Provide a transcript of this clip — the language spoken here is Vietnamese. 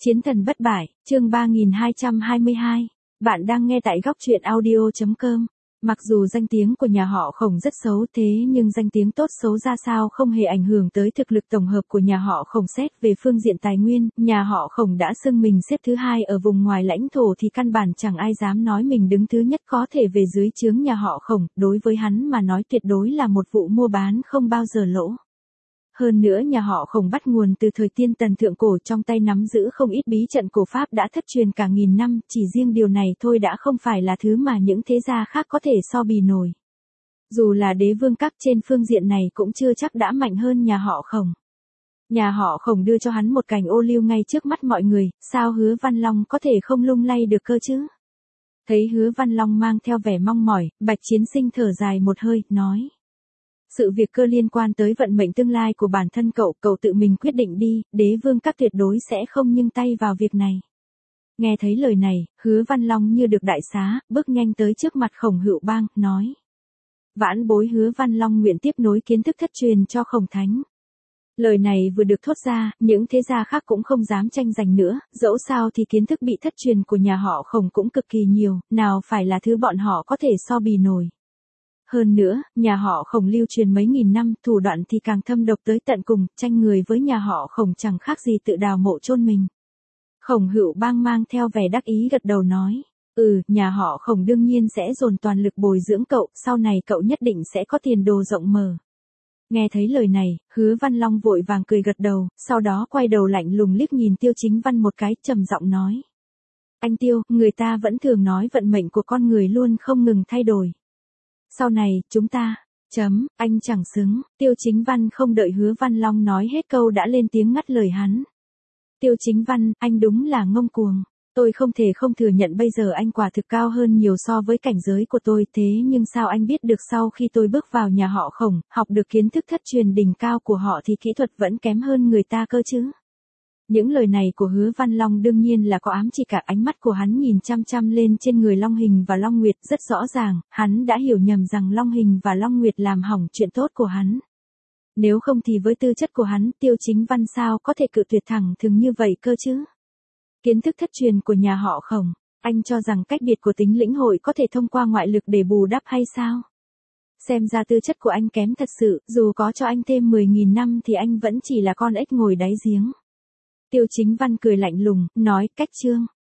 Chiến thần bất bại, chương 3222. Bạn đang nghe tại góc truyện audio.com. Mặc dù danh tiếng của nhà họ Khổng rất xấu thế nhưng danh tiếng tốt xấu ra sao không hề ảnh hưởng tới thực lực tổng hợp của nhà họ Khổng. Xét về phương diện tài nguyên, nhà họ Khổng đã xưng mình xếp thứ hai ở vùng ngoài lãnh thổ thì căn bản chẳng ai dám nói mình đứng thứ nhất. Có thể về dưới trướng nhà họ Khổng, đối với hắn mà nói tuyệt đối là một vụ mua bán không bao giờ lỗ. Hơn nữa nhà họ Khổng bắt nguồn từ thời tiên tần thượng cổ, trong tay nắm giữ không ít bí trận cổ pháp đã thất truyền cả nghìn năm, chỉ riêng điều này thôi đã không phải là thứ mà những thế gia khác có thể so bì nổi. Dù là đế vương các trên phương diện này cũng chưa chắc đã mạnh hơn nhà họ Khổng. Nhà họ Khổng đưa cho hắn một cành ô liu ngay trước mắt mọi người, sao Hứa Văn Long có thể không lung lay được cơ chứ? Thấy Hứa Văn Long mang theo vẻ mong mỏi, Bạch Chiến Sinh thở dài một hơi, nói. Sự việc cơ liên quan tới vận mệnh tương lai của bản thân cậu tự mình quyết định đi, đế vương các tuyệt đối sẽ không nhúng tay vào việc này. Nghe thấy lời này, Hứa Văn Long như được đại xá, bước nhanh tới trước mặt Khổng Hữu Bang, nói. Vãn bối Hứa Văn Long nguyện tiếp nối kiến thức thất truyền cho Khổng Thánh. Lời này vừa được thốt ra, những thế gia khác cũng không dám tranh giành nữa, dẫu sao thì kiến thức bị thất truyền của nhà họ Khổng cũng cực kỳ nhiều, nào phải là thứ bọn họ có thể so bì nổi. Hơn nữa, nhà họ Khổng lưu truyền mấy nghìn năm, thủ đoạn thì càng thâm độc tới tận cùng, tranh người với nhà họ Khổng chẳng khác gì tự đào mộ chôn mình. Khổng Hữu Bang mang theo vẻ đắc ý gật đầu nói, nhà họ Khổng đương nhiên sẽ dồn toàn lực bồi dưỡng cậu, sau này cậu nhất định sẽ có tiền đồ rộng mở. Nghe thấy lời này, Hứa Văn Long vội vàng cười gật đầu, sau đó quay đầu lạnh lùng liếc nhìn Tiêu Chính Văn một cái, trầm giọng nói. Anh Tiêu, người ta vẫn thường nói vận mệnh của con người luôn không ngừng thay đổi. Sau này, chúng ta, anh chẳng xứng, Tiêu Chính Văn không đợi Hứa Văn Long nói hết câu đã lên tiếng ngắt lời hắn. Tiêu Chính Văn, anh đúng là ngông cuồng. Tôi không thể không thừa nhận bây giờ anh quả thực cao hơn nhiều so với cảnh giới của tôi, thế nhưng sao anh biết được sau khi tôi bước vào nhà họ Khổng, học được kiến thức thất truyền đỉnh cao của họ thì kỹ thuật vẫn kém hơn người ta cơ chứ? Những lời này của Hứa Văn Long đương nhiên là có ám chỉ, cả ánh mắt của hắn nhìn chăm chăm lên trên người Long Hình và Long Nguyệt, rất rõ ràng, hắn đã hiểu nhầm rằng Long Hình và Long Nguyệt làm hỏng chuyện tốt của hắn. Nếu không thì với tư chất của hắn, Tiêu Chính Văn sao có thể cự tuyệt thẳng thừng như vậy cơ chứ? Kiến thức thất truyền của nhà họ Khổng, anh cho rằng cách biệt của tính lĩnh hội có thể thông qua ngoại lực để bù đắp hay sao? Xem ra tư chất của anh kém thật sự, dù có cho anh thêm 10.000 năm thì anh vẫn chỉ là con ếch ngồi đáy giếng. Tiêu Chính Văn cười lạnh lùng, nói, cách chương.